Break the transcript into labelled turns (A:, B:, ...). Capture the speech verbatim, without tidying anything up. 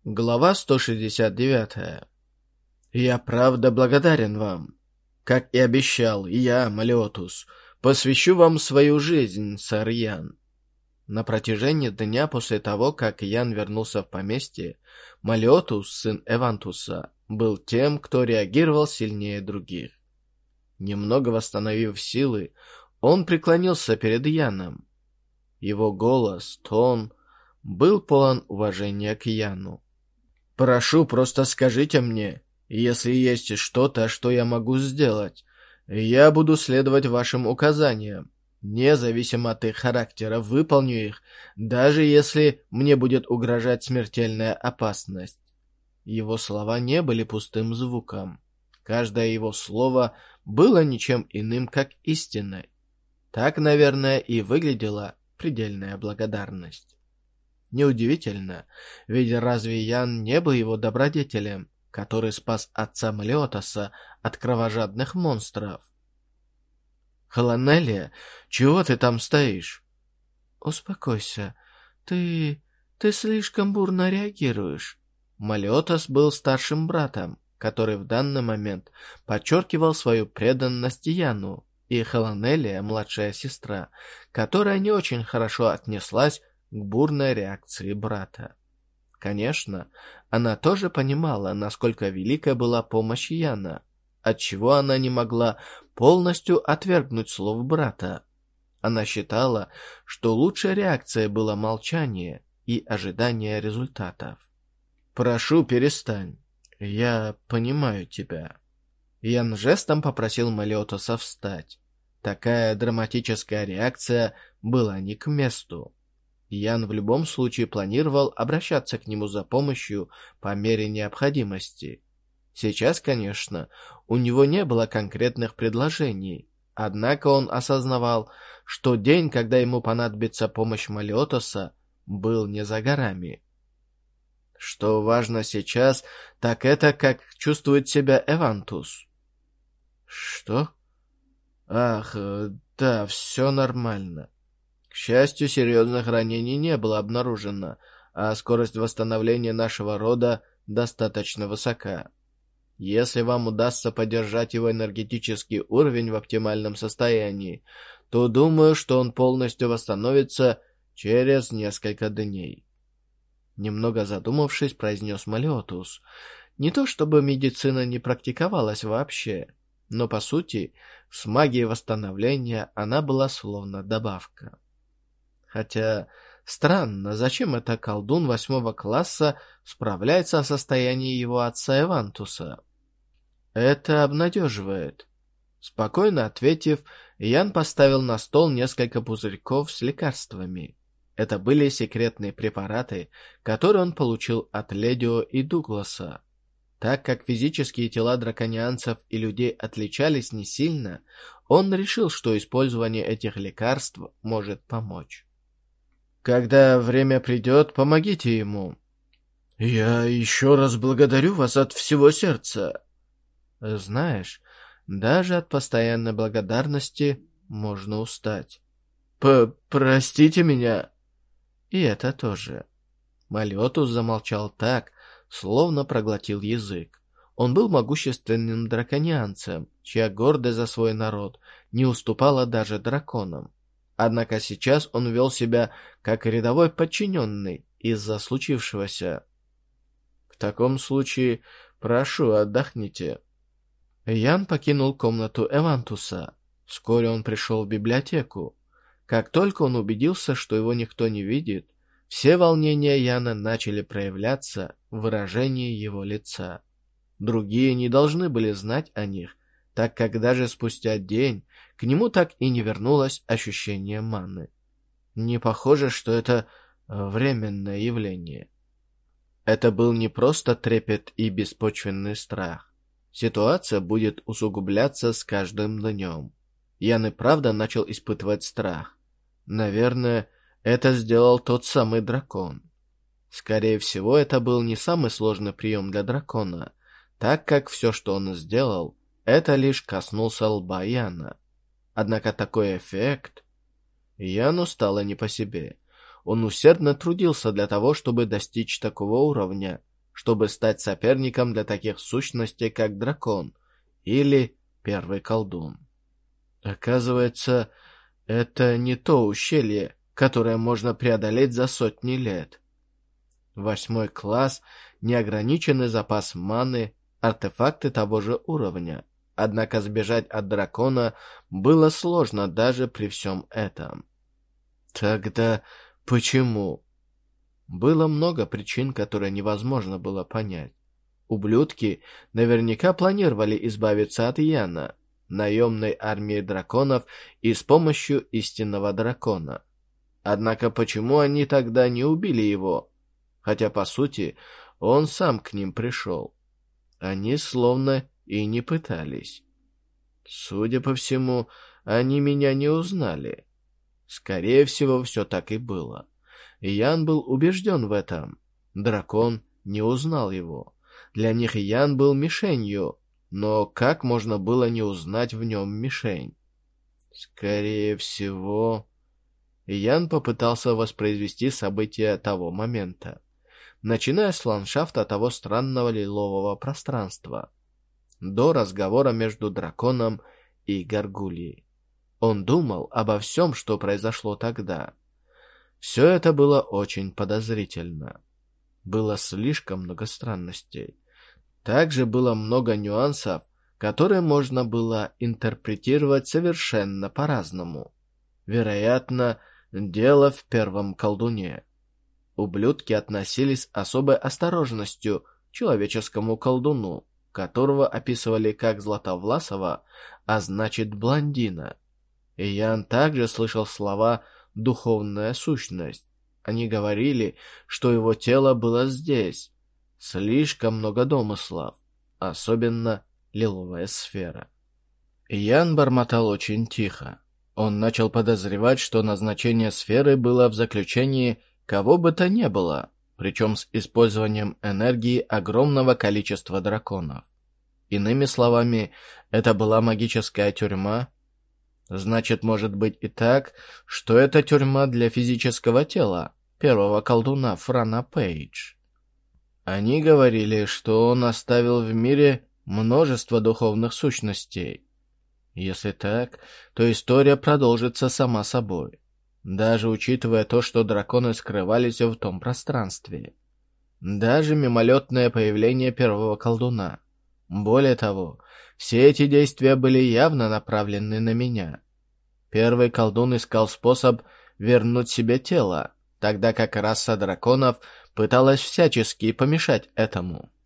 A: Глава сто шестьдесят девять. «Я правда благодарен вам. Как и обещал, я, Малиотус, посвящу вам свою жизнь, сэр Ян». На протяжении дня после того, как Ян вернулся в поместье, Малиотус, сын Эвантуса, был тем, кто реагировал сильнее других. Немного восстановив силы, он преклонился перед Яном. Его голос, тон был полон уважения к Яну. «Прошу, просто скажите мне, если есть что-то, что я могу сделать. Я буду следовать вашим указаниям. Независимо от их характера, выполню их, даже если мне будет угрожать смертельная опасность». Его слова не были пустым звуком. Каждое его слово было ничем иным, как истиной. Так, наверное, и выглядела предельная благодарность. Неудивительно, ведь разве Ян не был его добродетелем, который спас отца Малиотоса от кровожадных монстров? «Халанелия, чего ты там стоишь?» «Успокойся, ты... ты слишком бурно реагируешь». Малиотос был старшим братом, который в данный момент подчеркивал свою преданность Яну, и Халанелия, младшая сестра, которая не очень хорошо отнеслась к бурной реакции брата. Конечно, она тоже понимала, насколько велика была помощь Яна, отчего она не могла полностью отвергнуть слов брата. Она считала, что лучшей реакцией было молчание и ожидание результатов. «Прошу, перестань. Я понимаю тебя». Ян жестом попросил Малиотоса встать. Такая драматическая реакция была не к месту. Ян в любом случае планировал обращаться к нему за помощью по мере необходимости. Сейчас, конечно, у него не было конкретных предложений, однако он осознавал, что день, когда ему понадобится помощь Малиотоса, был не за горами. Что важно сейчас, так это как чувствует себя Эвантус. Что? Ах, да, все нормально. К счастью, серьезных ранений не было обнаружено, а скорость восстановления нашего рода достаточно высока. Если вам удастся поддержать его энергетический уровень в оптимальном состоянии, то думаю, что он полностью восстановится через несколько дней. Немного задумавшись, произнес Малиотус. Не то чтобы медицина не практиковалась вообще, но по сути, с магией восстановления она была словно добавка. Хотя, странно, зачем это колдун восьмого класса справляется о состоянии его отца Эвантуса? Это обнадеживает. Спокойно ответив, Ян поставил на стол несколько пузырьков с лекарствами. Это были секретные препараты, которые он получил от Ледио и Дугласа. Так как физические тела драконианцев и людей отличались не сильно, он решил, что использование этих лекарств может помочь. Когда время придет, помогите ему. Я еще раз благодарю вас от всего сердца. Знаешь, даже от постоянной благодарности можно устать. П-простите меня. И это тоже. Малиотус замолчал так, словно проглотил язык. Он был могущественным драконианцем, чья гордость за свой народ не уступала даже драконам. Однако сейчас он вел себя как рядовой подчиненный из-за случившегося. В таком случае, прошу, отдохните. Ян покинул комнату Эвантуса. Вскоре он пришел в библиотеку. Как только он убедился, что его никто не видит, все волнения Яна начали проявляться в выражении его лица. Другие не должны были знать о них, так как даже спустя день к нему так и не вернулось ощущение маны. Не похоже, что это временное явление. Это был не просто трепет и беспочвенный страх. Ситуация будет усугубляться с каждым днем. Ян и правда начал испытывать страх. Наверное, это сделал тот самый дракон. Скорее всего, это был не самый сложный прием для дракона, так как все, что он сделал, это лишь коснулся лба Яна. Однако такой эффект... Яну стало не по себе. Он усердно трудился для того, чтобы достичь такого уровня, чтобы стать соперником для таких сущностей, как дракон или первый колдун. Оказывается, это не то ущелье, которое можно преодолеть за сотни лет. Восьмой класс, неограниченный запас маны, артефакты того же уровня. Однако сбежать от дракона было сложно даже при всем этом. Тогда почему? Было много причин, которые невозможно было понять. Ублюдки наверняка планировали избавиться от Яна, наемной армии драконов, и с помощью истинного дракона. Однако почему они тогда не убили его? Хотя, по сути, он сам к ним пришел. Они словно и не пытались. Судя по всему, они меня не узнали. Скорее всего, все так и было. Ян был убежден в этом. Дракон не узнал его. Для них Ян был мишенью, но как можно было не узнать в нем мишень? Скорее всего... Ян попытался воспроизвести события того момента, начиная с ландшафта того странного лилового пространства, до разговора между драконом и горгульей. Он думал обо всем, что произошло тогда. Все это было очень подозрительно. Было слишком много странностей. Также было много нюансов, которые можно было интерпретировать совершенно по-разному. Вероятно, дело в первом колдуне. Ублюдки относились с особой осторожностью к человеческому колдуну, которого описывали как Златовласого, а значит блондина. И Ян также слышал слова «духовная сущность». Они говорили, что его тело было здесь. Слишком много домыслов, особенно лиловая сфера. Ян бормотал очень тихо. Он начал подозревать, что назначение сферы было в заключении кого бы то ни было, причем с использованием энергии огромного количества драконов. Иными словами, это была магическая тюрьма. Значит, может быть и так, что это тюрьма для физического тела первого колдуна Франа Пейдж. Они говорили, что он оставил в мире множество духовных сущностей. Если так, то история продолжится сама собой, даже учитывая то, что драконы скрывались в том пространстве. Даже мимолетное появление первого колдуна. Более того, все эти действия были явно направлены на меня. Первый колдун искал способ вернуть себе тело, тогда как раса драконов пыталась всячески помешать этому.